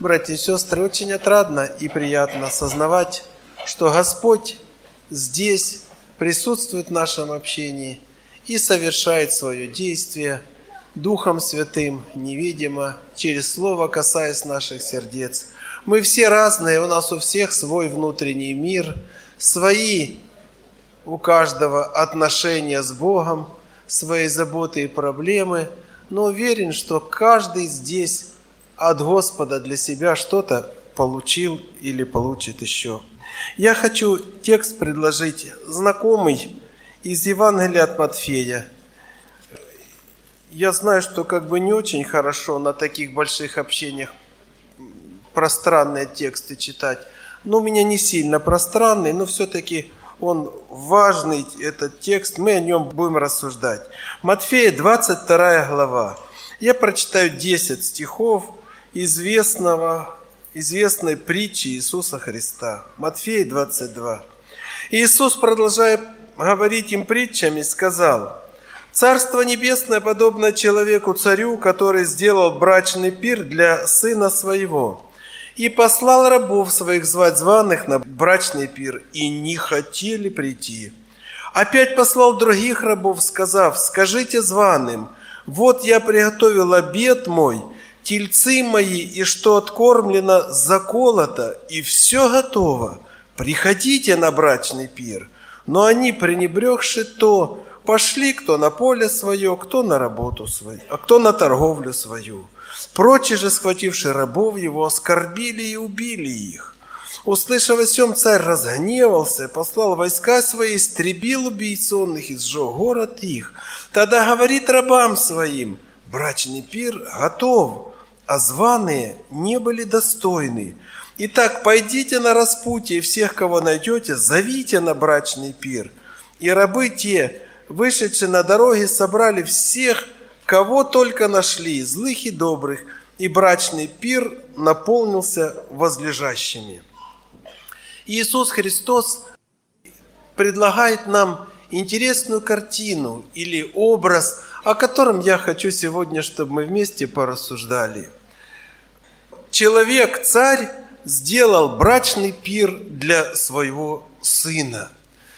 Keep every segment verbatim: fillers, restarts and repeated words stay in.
Братья и сестры, очень отрадно и приятно осознавать, что Господь здесь присутствует в нашем общении и совершает свое действие Духом Святым, невидимо, через Слово касаясь наших сердец. Мы все разные, у нас у всех свой внутренний мир, свои у каждого отношения с Богом, свои заботы и проблемы, но уверен, что каждый здесь от Господа для себя что-то получил или получит еще. Я хочу текст предложить знакомый из Евангелия от Матфея. Я знаю, что как бы не очень хорошо на таких больших общениях пространные тексты читать, но у меня не сильно пространный, но все-таки он важный, этот текст, мы о нем будем рассуждать. Матфея, двадцать вторая глава. Я прочитаю десять стихов известного, известной притчи Иисуса Христа. Матфея двадцать два. Иисус, продолжая говорить им притчами, сказал: «Царство небесное подобно человеку-царю, который сделал брачный пир для сына своего, и послал рабов своих звать званых на брачный пир, и не хотели прийти. Опять послал других рабов, сказав: скажите званым: вот я приготовил обед мой, тельцы мои, и что откормлено, заколото, и все готово. Приходите на брачный пир». Но они, пренебрегши то, пошли кто на поле свое, кто на работу свою, а кто на торговлю свою. Прочие же, схвативши рабов его, оскорбили и убили их. Услышав о сем, царь разгневался, послал войска свои, истребил убийц онных и сжег город их. Тогда говорит рабам своим: брачный пир готов, а званые не были достойны. Итак, пойдите на распутье, и всех, кого найдете, зовите на брачный пир. И рабы те, вышедшие на дороге, собрали всех, кого только нашли, злых и добрых, и брачный пир наполнился возлежащими. Иисус Христос предлагает нам интересную картину или образ, о котором я хочу сегодня, чтобы мы вместе порассуждали. Человек, царь, сделал брачный пир для своего сына.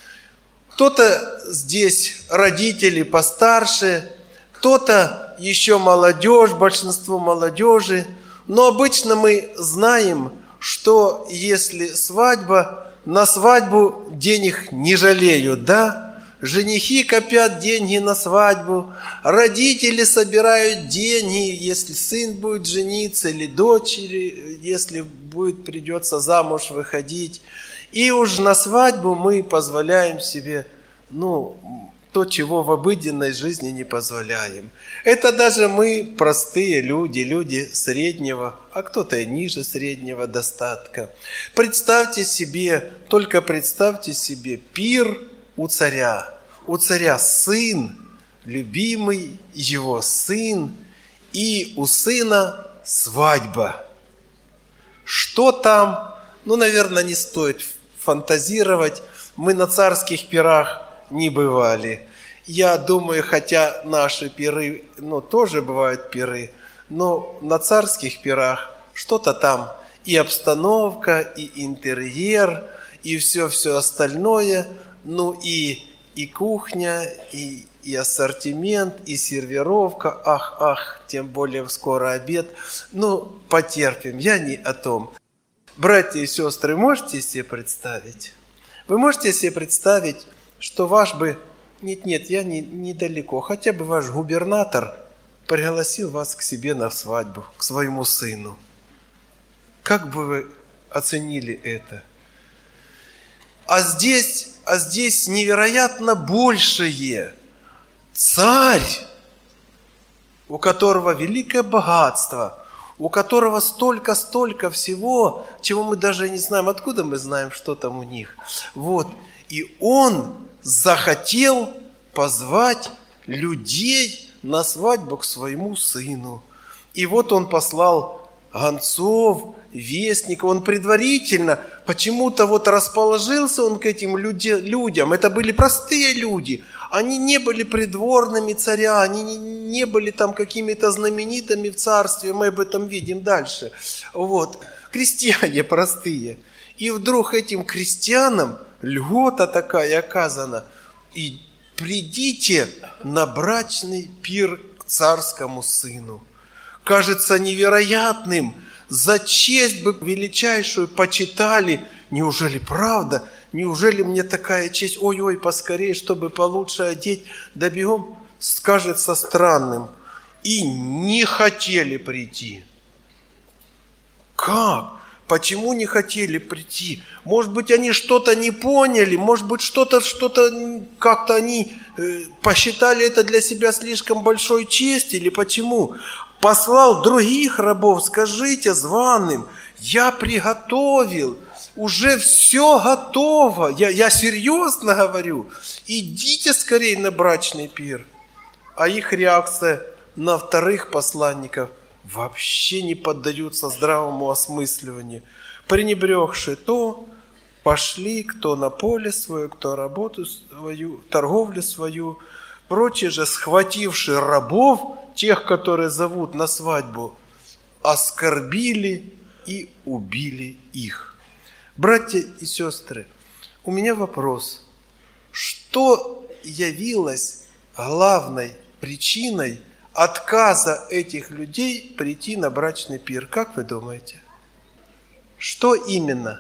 Кто-то здесь родители постарше, кто-то еще молодежь, большинство молодежи. Но обычно мы знаем, что если свадьба, на свадьбу денег не жалеют, да? Женихи копят деньги на свадьбу, родители собирают деньги, если сын будет жениться, или дочь, или если будет, придется замуж выходить. И уж на свадьбу мы позволяем себе, ну, то, чего в обыденной жизни не позволяем. Это даже мы, простые люди, люди среднего, а кто-то и ниже среднего достатка. Представьте себе, только представьте себе пир у царя. У царя сын, любимый его сын, и у сына свадьба. Что там? Ну, наверное, не стоит фантазировать. Мы на царских пирах не бывали. Я думаю, хотя наши пиры, ну, тоже бывают пиры, но на царских пирах что-то там и обстановка, и интерьер, и все-все остальное, ну и, и кухня, и, и ассортимент, и сервировка. Ах, ах, тем более скоро обед. Ну, потерпим, я не о том. Братья и сестры, можете себе представить? Вы можете себе представить, что ваш бы, нет-нет, я не, недалеко, хотя бы ваш губернатор пригласил вас к себе на свадьбу, к своему сыну. Как бы вы оценили это? А здесь, а здесь невероятно большее. Царь, у которого великое богатство, у которого столько-столько всего, чего мы даже не знаем, откуда мы знаем, что там у них. Вот. И он захотел позвать людей на свадьбу к своему сыну. И вот он послал гонцов, вестников, он предварительно почему-то вот расположился он к этим людям. Это были простые люди, Они не были придворными царя, они не были там какими-то знаменитыми в царстве, мы об этом видим дальше. Вот. Крестьяне простые. И вдруг этим крестьянам льгота такая оказана. И придите на брачный пир к царскому сыну. Кажется невероятным, за честь бы величайшую почитали. Неужели правда? Неужели мне такая честь? Ой-ой, поскорее, чтобы получше одеть. Да бегом, скажется странным. И не хотели прийти. Как? Почему не хотели прийти? Может быть, они что-то не поняли, может быть, что-то, что-то как-то они э, посчитали это для себя слишком большой честью, или почему? Послал других рабов, скажите званым, я приготовил, уже все готово, я, я серьезно говорю, идите скорее на брачный пир. А их реакция на вторых посланников вообще не поддаются здравому осмысливанию. Пренебрегши то, пошли кто на поле свое, кто работу свою, торговлю свою. Прочие же, схвативши рабов, тех, которые зовут на свадьбу, оскорбили и убили их. Братья и сестры, у меня вопрос. Что явилось главной причиной отказа этих людей прийти на брачный пир? Как вы думаете? Что именно?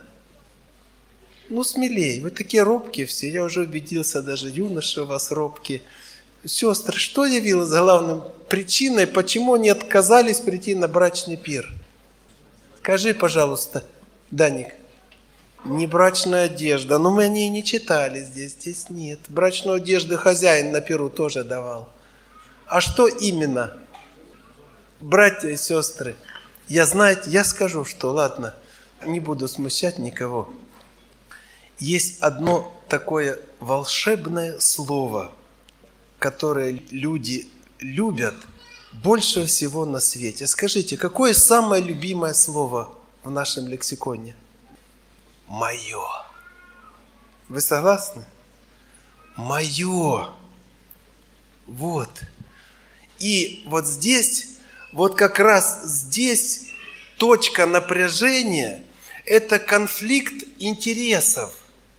Ну, смелее. Вы такие робкие все. Я уже убедился, даже юноши у вас робкие. Сестры, что явилось главной причиной, почему они отказались прийти на брачный пир? Скажи, пожалуйста, Даник. Не брачная одежда. Но мы о ней не читали здесь. Здесь нет. Брачную одежду хозяин на пиру тоже давал. А что именно? Братья и сестры, я, знаете, я скажу, что, ладно, не буду смущать никого. Есть одно такое волшебное слово, которое люди любят больше всего на свете. Скажите, какое самое любимое слово в нашем лексиконе? Мое. Вы согласны? Мое. Вот. И вот здесь, вот как раз здесь точка напряжения – это конфликт интересов.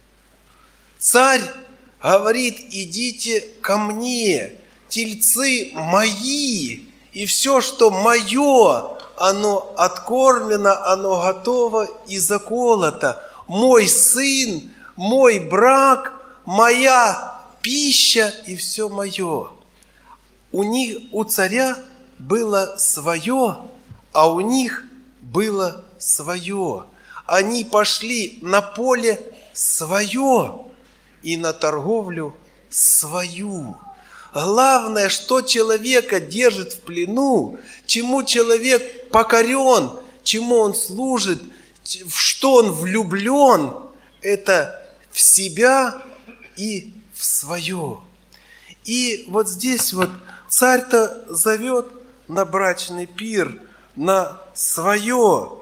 Царь говорит, идите ко мне, тельцы мои, и все, что мое, оно откормлено, оно готово и заколото. Мой сын, мой брак, моя пища и все мое. У них, у царя было свое, а у них было свое. Они пошли на поле свое и на торговлю свою. Главное, что человека держит в плену, чему человек покорен, чему он служит, в что он влюблен, это в себя и в свое. И вот здесь вот царь-то зовет на брачный пир, на свое,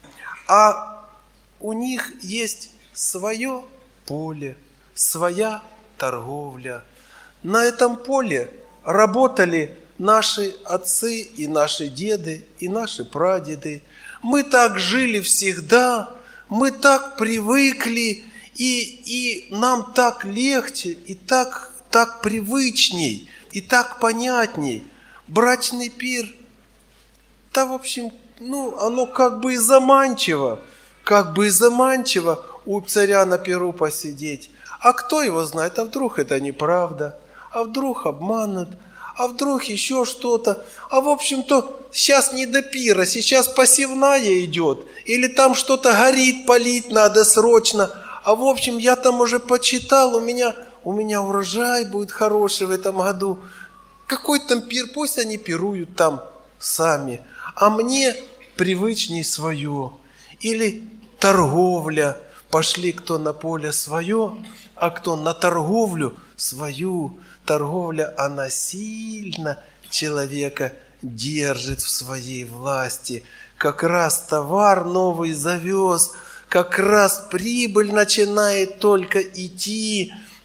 а у них есть свое поле, своя торговля. На этом поле работали наши отцы и наши деды, и наши прадеды. Мы так жили всегда, мы так привыкли, и, и нам так легче, и так, так привычней, и так понятней. Брачный пир, да, в общем, ну, оно как бы и заманчиво, как бы и заманчиво у царя на пиру посидеть. А кто его знает, а вдруг это неправда, а вдруг обманут, а вдруг еще что-то. А в общем-то, сейчас не до пира, сейчас посевная идет, или там что-то горит, полить надо срочно. А в общем, я там уже почитал, у меня, у меня урожай будет хороший в этом году. Какой там пир, пусть они пируют там сами, а мне привычней свое. Или торговля, пошли кто на поле свое, а кто на торговлю свою. Торговля, она сильно человека держит в своей власти. Как раз товар новый завез, как раз прибыль начинает только идти,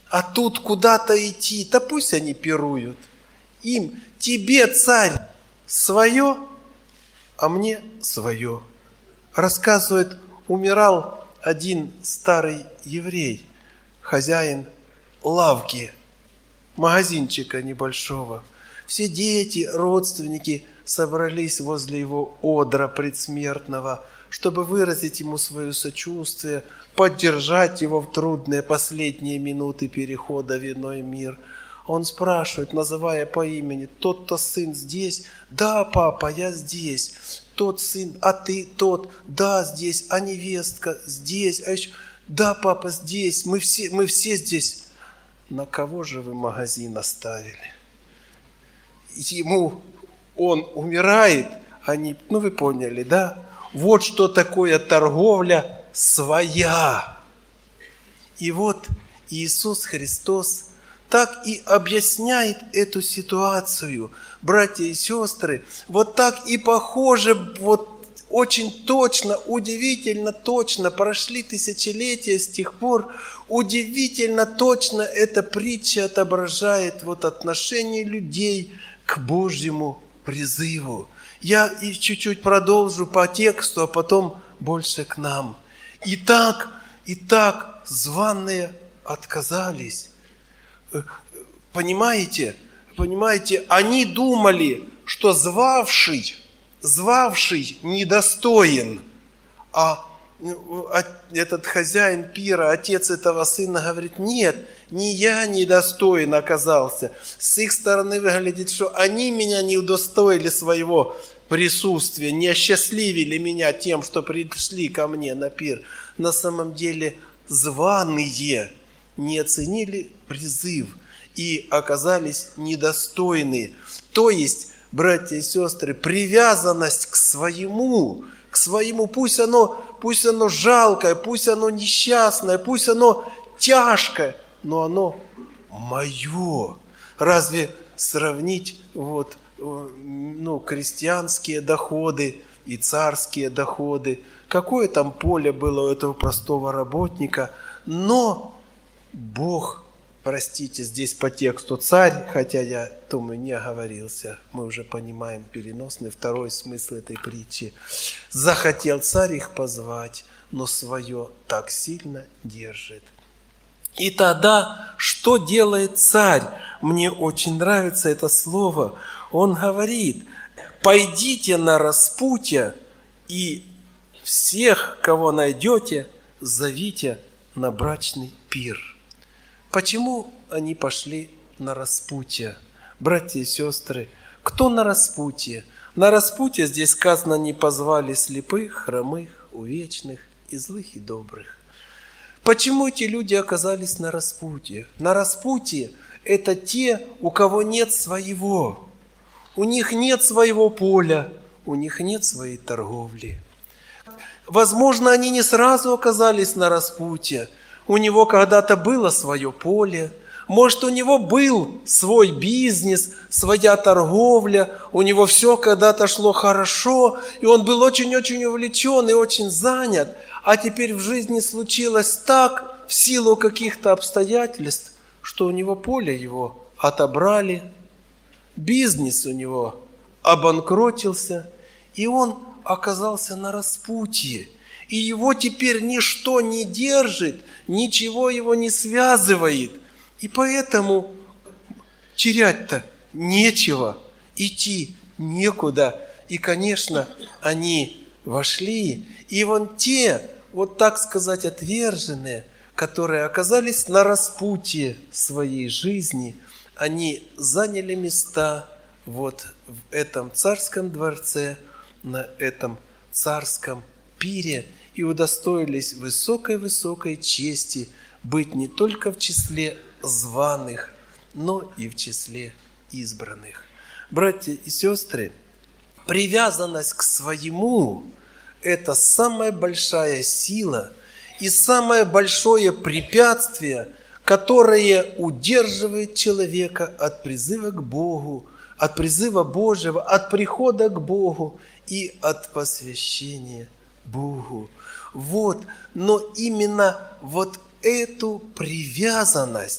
а тут куда-то идти, да пусть они пируют. Им, тебе, царь, свое, а мне свое. Рассказывает, умирал один старый еврей, хозяин лавки, магазинчика небольшого. Все дети, родственники собрались возле его одра предсмертного, чтобы выразить ему свое сочувствие, поддержать его в трудные последние минуты перехода в иной мир. Он спрашивает, называя по имени: тот-то сын здесь? Да, папа, я здесь. Тот сын, а ты тот? Да, здесь. А невестка здесь? А еще... Да, папа, здесь. Мы все, мы все здесь. На кого же вы магазин оставили? Ему он умирает, они, ну вы поняли, да? Вот что такое торговля своя. И вот Иисус Христос так и объясняет эту ситуацию. Братья и сестры, вот так и похоже, вот очень точно, удивительно точно, прошли тысячелетия с тех пор, удивительно точно эта притча отображает вот отношение людей к Божьему призыву. Я и чуть-чуть продолжу по тексту, а потом больше к нам. Итак, итак, званые отказались. Понимаете? Понимаете, они думали, что звавший, звавший недостоин, а этот хозяин пира, отец этого сына, говорит: нет, не я недостоин оказался. С их стороны выглядит, что они меня не удостоили своего присутствия, не осчастливили меня тем, что пришли ко мне на пир. На самом деле званые не оценили призыв и оказались недостойны. То есть, братья и сестры, привязанность к своему, к своему, пусть оно, пусть оно жалкое, пусть оно несчастное, пусть оно тяжкое, но оно мое. Разве сравнить вот, ну, крестьянские доходы и царские доходы? Какое там поле было у этого простого работника? Но Бог, простите, здесь по тексту царь, хотя я думаю, не оговорился, мы уже понимаем переносный второй смысл этой притчи. Захотел царь их позвать, но свое так сильно держит. И тогда что делает царь? Мне очень нравится это слово. Он говорит: пойдите на распутье и всех, кого найдете, зовите на брачный пир. Почему они пошли на распутье? Братья и сестры, кто на распутье? На распутье здесь сказано: не позвали слепых, хромых, увечных, и злых, и добрых. Почему эти люди оказались на распутье? На распутье – это те, у кого нет своего. У них нет своего поля, у них нет своей торговли. Возможно, они не сразу оказались на распутье. У него когда-то было свое поле. Может, у него был свой бизнес, своя торговля. У него все когда-то шло хорошо, и он был очень-очень увлечен и очень занят. А теперь в жизни случилось так, в силу каких-то обстоятельств, что у него поле его отобрали, бизнес у него обанкротился, и он оказался на распутье. И его теперь ничто не держит, ничего его не связывает. И поэтому терять-то нечего, идти некуда. И, конечно, они вошли. И вон те, вот так сказать, отверженные, которые оказались на распутье своей жизни, они заняли места вот в этом царском дворце, на этом царском пире и удостоились высокой-высокой чести быть не только в числе званых, но и в числе избранных. Братья и сестры, привязанность к своему – это самая большая сила и самое большое препятствие, которое удерживает человека от призыва к Богу, от призыва Божьего, от прихода к Богу и от посвящения Богу. Вот, но именно вот эту привязанность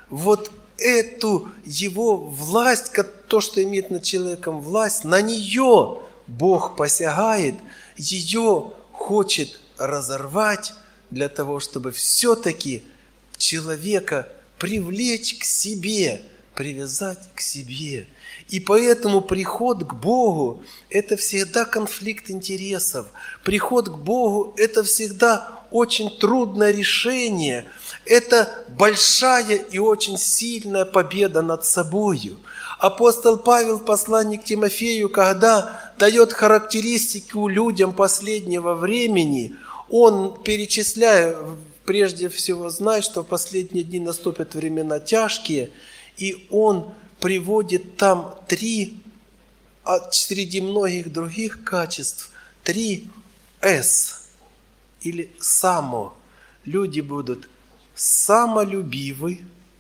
вот эту его власть, то, что имеет над человеком власть, на нее Бог посягает, ее хочет разорвать для того, чтобы все-таки человека привлечь к себе, привязать к себе. И поэтому приход к Богу – это всегда конфликт интересов. Приход к Богу – это всегда очень трудное решение. Это большая и очень сильная победа над собою. Апостол Павел в послании к Тимофею, когда дает характеристику людям последнего времени, он, перечисляя, прежде всего знает, что в последние дни наступят времена тяжкие, и он приводит там три, а среди многих других качеств, три «с» или «само». Люди будут самолюбивы,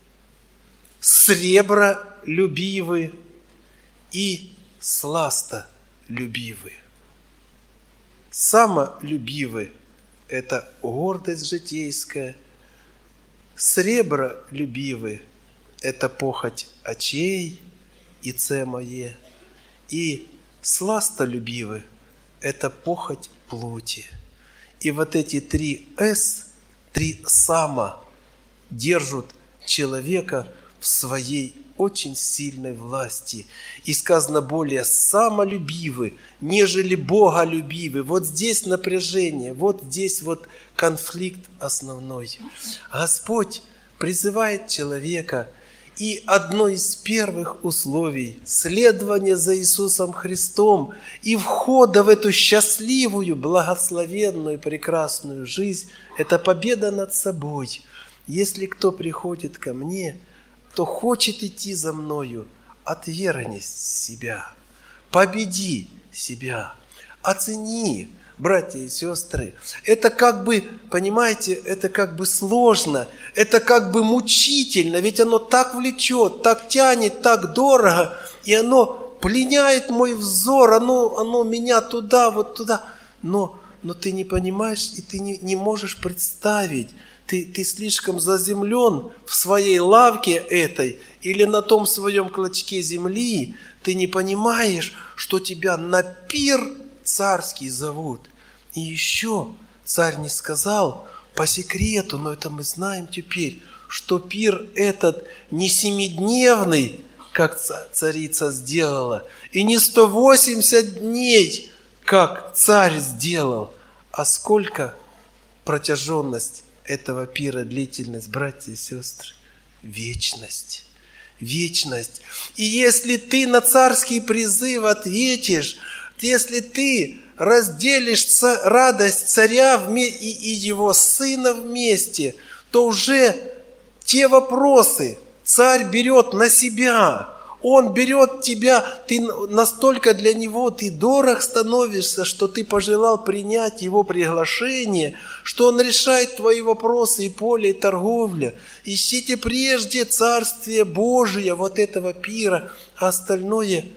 сребролюбивы и сластолюбивы. Самолюбивы – это гордость житейская, сребролюбивы – это похоть очей и це мое, и сластолюбивы – это похоть плоти. И вот эти три «с», три «само» держат человека в своей очень сильной власти. И сказано более самолюбивы, нежели боголюбивы. Вот здесь напряжение, вот здесь вот конфликт основной. Господь призывает человека, и одно из первых условий следования за Иисусом Христом и входа в эту счастливую, благословенную, прекрасную жизнь – это победа над собой. Если кто приходит ко мне, кто хочет идти за мною, отвергни себя, победи себя, оцени, братья и сестры. Это как бы, понимаете, это как бы сложно, это как бы мучительно, ведь оно так влечет, так тянет, так дорого, и оно пленяет мой взор, оно, оно меня туда, вот туда. Но, но ты не понимаешь, и ты не, не можешь представить, Ты, ты слишком заземлен в своей лавке этой или на том своем клочке земли, ты не понимаешь, что тебя на пир царский зовут. И еще царь не сказал по секрету, но это мы знаем теперь, что пир этот не семидневный, как царица сделала, и не сто восемьдесят дней, как царь сделал, а сколько протяженность этого пира, длительность, братья и сестры, вечность. Вечность. И если ты на царский призыв ответишь, если ты разделишь радость царя и его сына вместе, то уже те вопросы царь берет на себя. Он берет тебя, ты настолько для него, ты дорог становишься, что ты пожелал принять его приглашение, что он решает твои вопросы и поле, и торговля. Ищите прежде Царствие Божие, вот этого пира, а остальное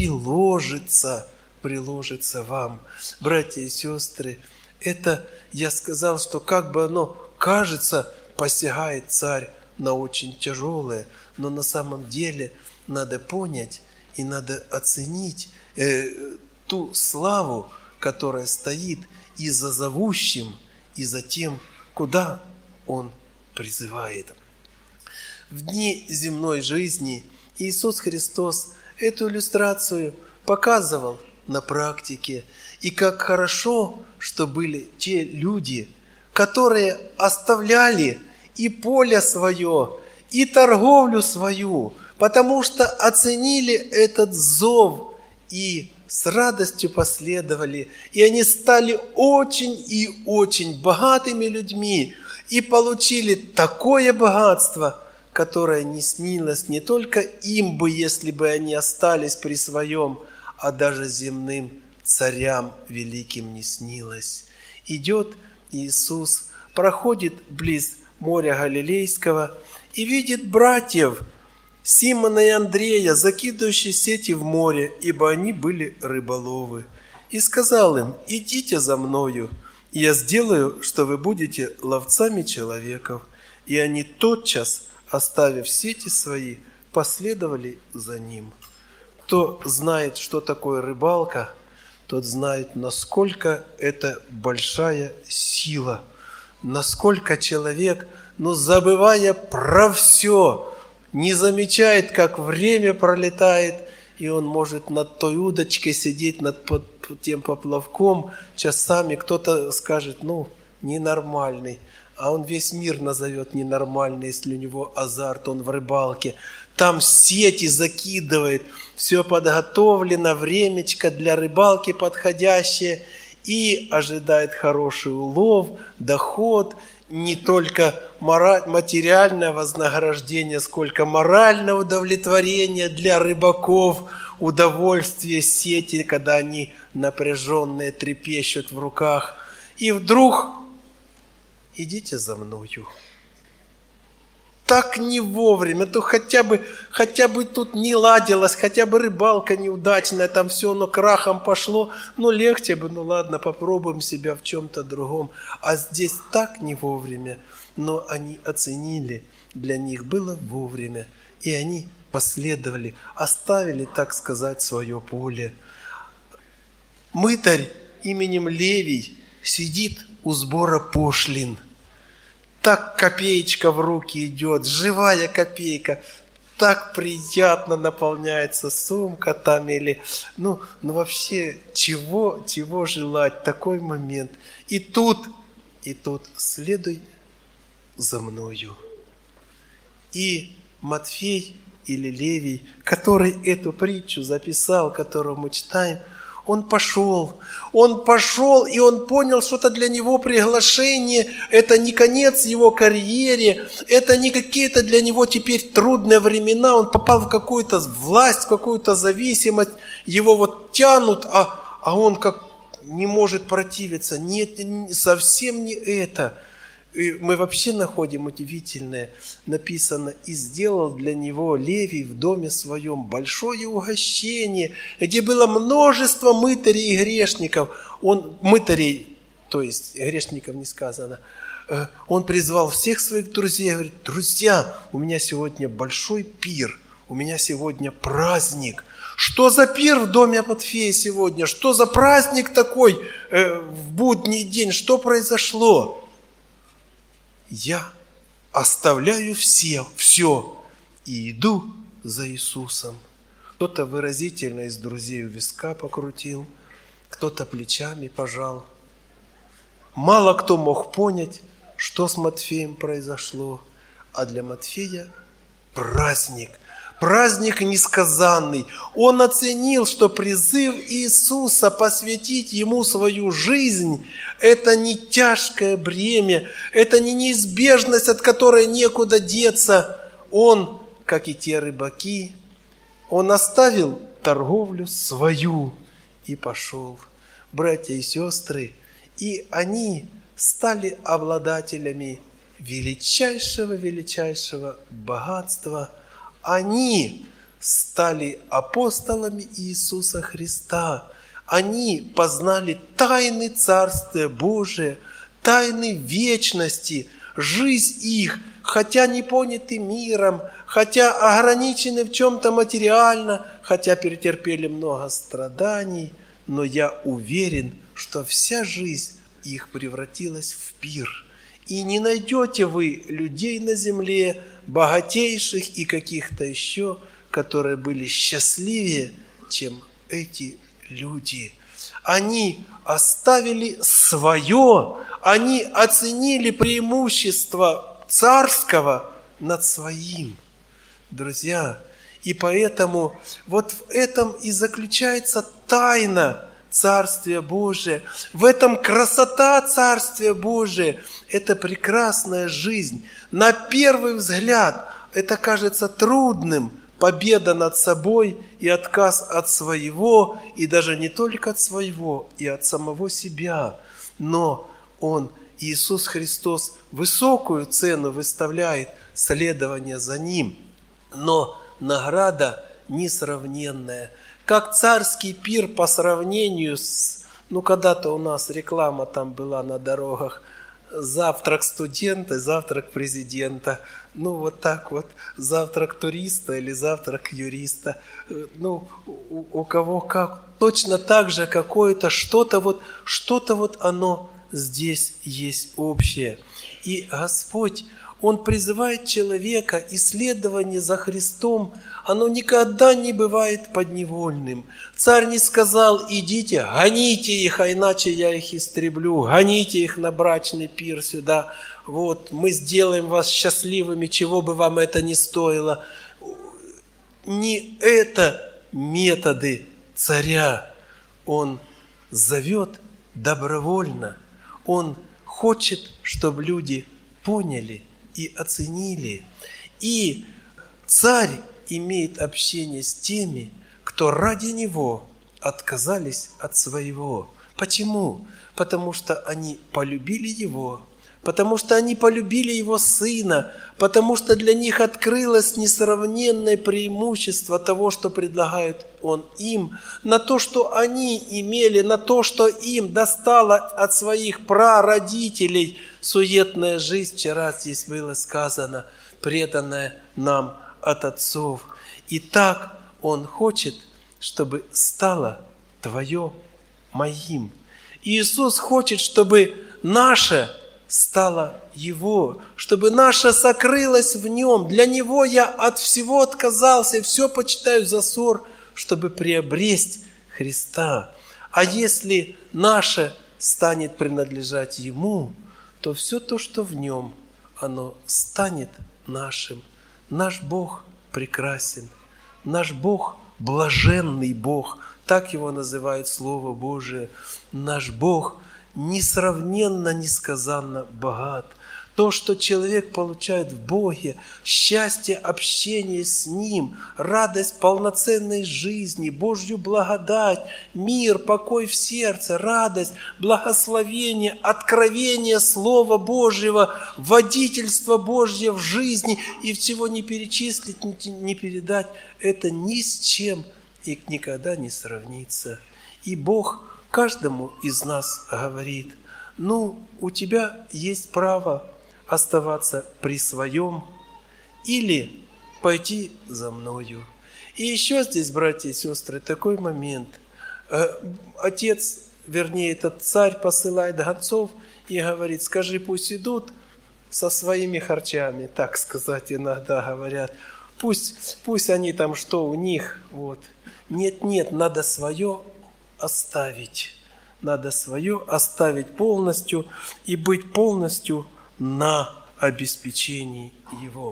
приложится, приложится вам. Братья и сестры, это я сказал, что как бы оно кажется, посягает царь на очень тяжелое, но на самом деле надо понять и надо оценить э, ту славу, которая стоит и за зовущим, и за тем, куда он призывает. В дни земной жизни Иисус Христос эту иллюстрацию показывал на практике. И как хорошо, что были те люди, которые оставляли и поле свое, и торговлю свою, потому что оценили этот зов и с радостью последовали. И они стали очень и очень богатыми людьми и получили такое богатство, которое не снилось не только им бы, если бы они остались при своем, а даже земным царям великим не снилось. Идет Иисус, проходит близ моря Галилейского и видит братьев Симона и Андрея, закидывающие сети в море, ибо они были рыболовы. И сказал им: идите за мною, и я сделаю, что вы будете ловцами человеков. И они тотчас оставив сети свои, последовали за ним. Кто знает, что такое рыбалка, тот знает, насколько это большая сила, насколько человек, ну, забывая про все, не замечает, как время пролетает, и он может над той удочкой сидеть, над тем поплавком часами. Кто-то скажет, ну, ненормальный, а он весь мир назовет ненормальный, если у него азарт, он в рыбалке. Там сети закидывает, все подготовлено, времечко для рыбалки подходящее, и ожидает хороший улов, доход, не только материальное вознаграждение, сколько моральное удовлетворение для рыбаков, удовольствие сети, когда они напряженные трепещут в руках. И вдруг идите за мною. Так не вовремя, то хотя бы, хотя бы тут не ладилось, хотя бы рыбалка неудачная, там все, но крахом пошло, ну легче бы, ну ладно, попробуем себя в чем-то другом. А здесь так не вовремя, но они оценили, для них было вовремя, и они последовали, оставили, так сказать, свое поле. Мытарь именем Левий сидит у сбора пошлин. Так копеечка в руки идет, живая копейка, так приятно наполняется сумка там или, ну, ну вообще, чего, чего желать, такой момент. И тут, и тут следуй за мною. И Матфей или Левий, который эту притчу записал, которую мы читаем, он пошел, он пошел, и он понял, что это для него приглашение, это не конец его карьере, это не какие-то для него теперь трудные времена, он попал в какую-то власть, в какую-то зависимость, его вот тянут, а, а он как не может противиться. Нет, совсем не это. И мы вообще находим удивительное, написано, «И сделал для него Левий в доме своем большое угощение, где было множество мытарей и грешников». Он, мытарей, то есть грешников не сказано, он призвал всех своих друзей, говорит: «Друзья, у меня сегодня большой пир, у меня сегодня праздник». Что за пир в доме Матфея сегодня? Что за праздник такой э, в будний день? Что произошло? Я оставляю все, все и иду за Иисусом. Кто-то выразительно из друзей у виска покрутил, кто-то плечами пожал. Мало кто мог понять, что с Матфеем произошло, а для Матфея праздник. Праздник несказанный. Он оценил, что призыв Иисуса посвятить Ему свою жизнь – это не тяжкое бремя, это не неизбежность, от которой некуда деться. Он, как и те рыбаки, он оставил торговлю свою и пошел. Братья и сестры, и они стали обладателями величайшего-величайшего богатства. Они стали апостолами Иисуса Христа. Они познали тайны Царствия Божия, тайны вечности. Жизнь их, хотя не поняты миром, хотя ограничены в чем-то материально, хотя перетерпели много страданий, но я уверен, что вся жизнь их превратилась в пир. И не найдете вы людей на земле, богатейших и каких-то еще, которые были счастливее, чем эти люди. Они оставили свое, они оценили преимущество царского над своим. Друзья, и поэтому вот в этом и заключается тайна Царствия Божия. В этом красота Царствия Божия. Это прекрасная жизнь. На первый взгляд это кажется трудным. Победа над собой и отказ от своего, и даже не только от своего, и от самого себя. Но Он, Иисус Христос, высокую цену выставляет следование за Ним. Но награда несравненная. Как царский пир по сравнению с... Ну, когда-то у нас реклама там была на дорогах. завтрак студента, завтрак президента. Ну, вот так вот, завтрак туриста или завтрак юриста. Э, Ну, у, у кого как. Точно так же какое-то что-то вот, что-то вот оно здесь есть общее. И Господь, Он призывает человека, исследование за Христом, оно никогда не бывает подневольным. Царь не сказал: идите, гоните их, а иначе я их истреблю, гоните их на брачный пир сюда, вот, мы сделаем вас счастливыми, чего бы вам это ни стоило. Не это методы царя. Он зовет добровольно. Он хочет, чтобы люди поняли и оценили. И царь имеет общение с теми, кто ради него отказались от своего. Почему? Потому что они полюбили его, потому что они полюбили его сына, потому что для них открылось несравненное преимущество того, что предлагает он им, на то, что они имели, на то, что им достало от своих прародителей. Суетная жизнь, вчера здесь было сказано, преданная нам от отцов. И так Он хочет, чтобы стало твое моим. Иисус хочет, чтобы наше стало Его, чтобы наше сокрылось в Нем. Для Него я от всего отказался, все почитаю за ссор, чтобы приобресть Христа. А если наше станет принадлежать Ему, то все то, что в Нем, оно станет нашим. Наш Бог прекрасен, наш Бог блаженный Бог, так Его называет Слово Божие. Наш Бог несравненно, несказанно богат. То, что человек получает в Боге, счастье общения с Ним, радость полноценной жизни, Божью благодать, мир, покой в сердце, радость, благословение, откровение Слова Божьего, водительство Божье в жизни, и всего не перечислить, не передать, это ни с чем и никогда не сравнится. И Бог каждому из нас говорит: ну, у тебя есть право оставаться при своем или пойти за мною. И еще здесь, братья и сестры, такой момент. Отец, вернее, этот царь посылает гонцов и говорит: скажи, пусть идут со своими харчами, так сказать, иногда говорят. Пусть, пусть они там, что у них, вот. Нет, нет, надо свое оставить. Надо свое оставить полностью и быть полностью на обеспечении Его.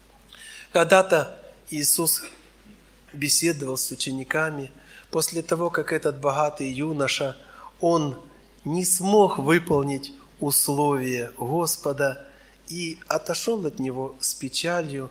Когда-то Иисус беседовал с учениками. После того, как этот богатый юноша, он не смог выполнить условия Господа и отошел от Него с печалью.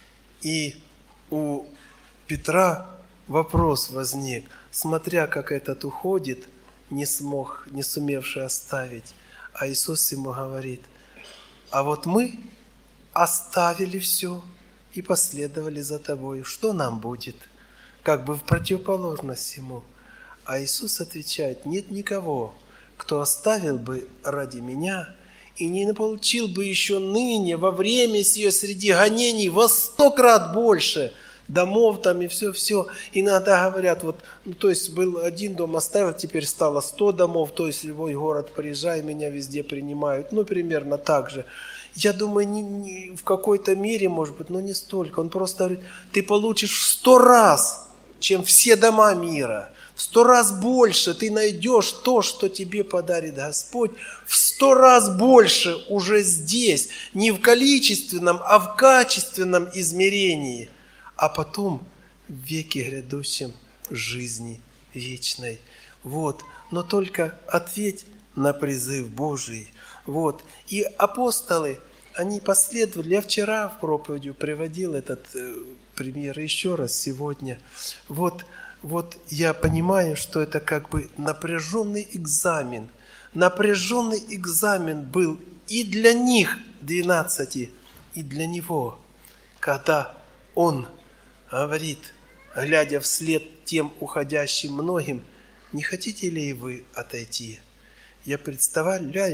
И у Петра вопрос возник, смотря как этот уходит, не смог, не сумевший оставить. А Иисус ему говорит: а вот мы оставили все и последовали за тобой. Что нам будет? Как бы в противоположность ему. А Иисус отвечает: нет никого, кто оставил бы ради меня и не получил бы еще ныне, во время сие, среди гонений, во сто крат больше домов там и все-все. Иногда говорят, вот, ну, то есть был один дом оставил, теперь стало сто домов, то есть любой город приезжай, меня везде принимают. Ну, примерно так же. Я думаю, не, не, в какой-то мере, может быть, но не столько. Он просто говорит: ты получишь в сто раз, чем все дома мира. В сто раз больше ты найдешь то, что тебе подарит Господь. В сто раз больше уже здесь. Не в количественном, а в качественном измерении. А потом в веке грядущем жизни вечной. Вот. Но только ответь на призыв Божий. Вот. И апостолы, они последовали. Я вчера в проповеди приводил этот э, пример еще раз сегодня. Вот, вот я понимаю, что это как бы напряженный экзамен. Напряженный экзамен был и для них, двенадцати, и для него, когда он говорит, глядя вслед тем уходящим многим: не хотите ли и вы отойти? Я представляю,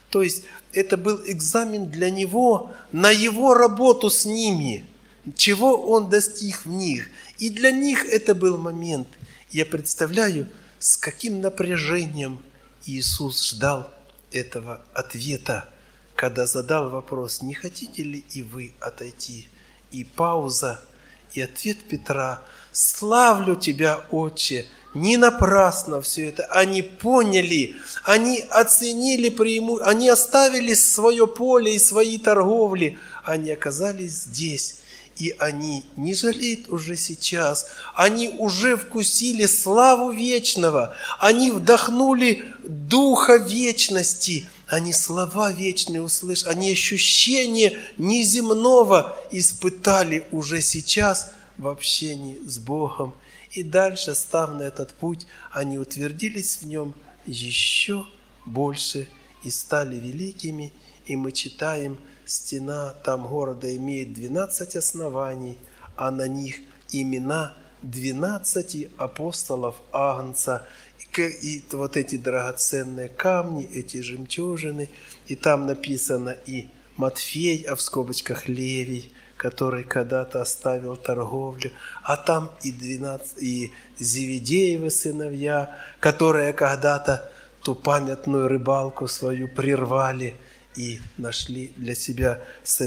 То есть это был экзамен для него на его работу с ними, чего он достиг в них. И для них это был момент. Я представляю, с каким напряжением Иисус ждал этого ответа, когда задал вопрос: не хотите ли и вы отойти? И пауза, и ответ Петра: славлю Тебя, Отче. Не напрасно все это. Они поняли, они оценили преимущество, они оставили свое поле и свои торговли, они оказались здесь. И они не жалеют уже сейчас, они уже вкусили славу вечного, они вдохнули духа вечности, они слова вечные услышали, они ощущение неземного испытали уже сейчас в общении с Богом. И дальше, став на этот путь, они утвердились в нем еще больше и стали великими. И мы читаем: стена там города имеет двенадцать оснований, а на них имена двенадцати апостолов Агнца. И вот эти драгоценные камни, эти жемчужины. И там написано и Матфей, а в скобочках Левий, который когда-то оставил торговлю, а там и двенадцать, и Зеведеевы сыновья, которые когда-то ту памятную рыбалку свою прервали и нашли для себя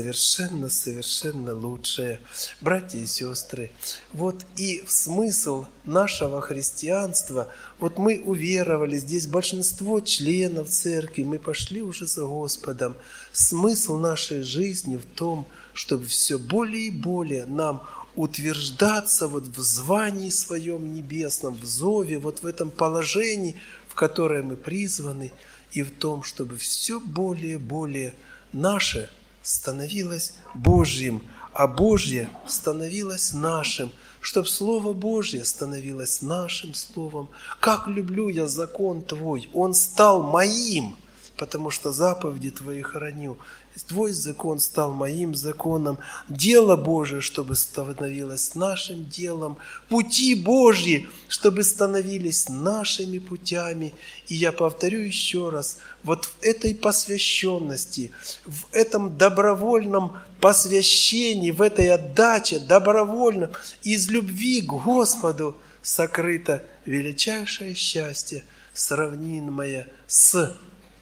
совершенно-совершенно лучшее. Братья и сестры, вот и смысл нашего христианства. Вот мы уверовали, здесь большинство членов церкви, мы пошли уже за Господом. Смысл нашей жизни в том, чтобы все более и более нам утверждаться вот в звании своем небесном, в зове, вот в этом положении, в которое мы призваны, и в том, чтобы все более и более наше становилось Божьим, а Божье становилось нашим, чтобы Слово Божье становилось нашим Словом. Как люблю я закон Твой, он стал моим, потому что заповеди Твои храню. Твой закон стал моим законом. Дело Божие, чтобы становилось нашим делом. Пути Божьи, чтобы становились нашими путями. И я повторю еще раз, вот в этой посвященности, в этом добровольном посвящении, в этой отдаче добровольно, из любви к Господу сокрыто величайшее счастье, сравнимое с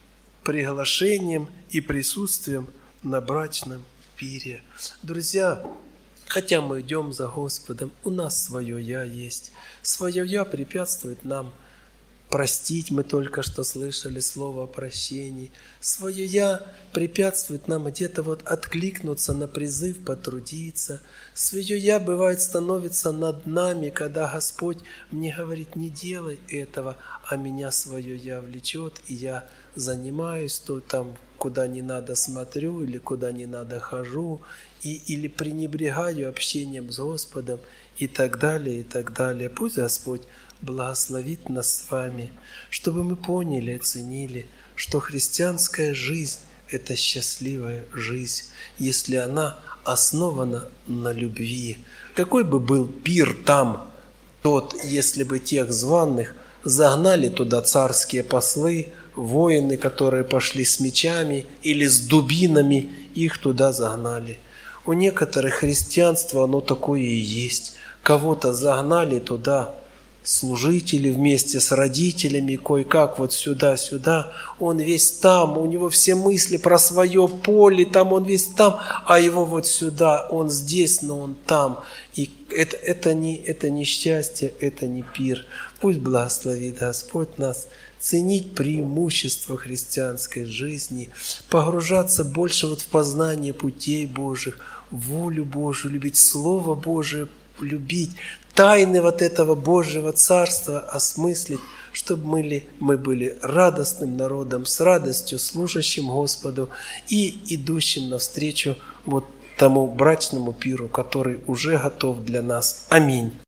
приглашением и присутствием на брачном пире. Друзья, хотя мы идем за Господом, у нас свое «я» есть. Свое «я» препятствует нам простить, мы только что слышали слово о прощении. Свое «я» препятствует нам где-то вот откликнуться на призыв потрудиться. Свое «я» бывает становится над нами, когда Господь мне говорит: не делай этого, а меня свое «я» влечет, и я занимаюсь, то там, куда не надо смотрю, или куда не надо хожу, и, или пренебрегаю общением с Господом, и так далее, и так далее. Пусть Господь благословит нас с вами, чтобы мы поняли, оценили, что христианская жизнь – это счастливая жизнь, если она основана на любви. Какой бы был пир там тот, если бы тех званых загнали туда царские послы, воины, которые пошли с мечами или с дубинами, их туда загнали. У некоторых христианство, оно такое и есть. Кого-то загнали туда служители вместе с родителями, кое-как вот сюда-сюда. Он весь там, у него все мысли про свое поле, там он весь там, а его вот сюда, он здесь, но он там. И это, это, не, это не счастье, это не пир. Пусть благословит Господь нас ценить преимущества христианской жизни, погружаться больше вот в познание путей Божьих, волю Божию, любить Слово Божие, любить тайны вот этого Божьего Царства, осмыслить, чтобы мы, ли, мы были радостным народом, с радостью служащим Господу и идущим навстречу вот тому брачному пиру, который уже готов для нас. Аминь.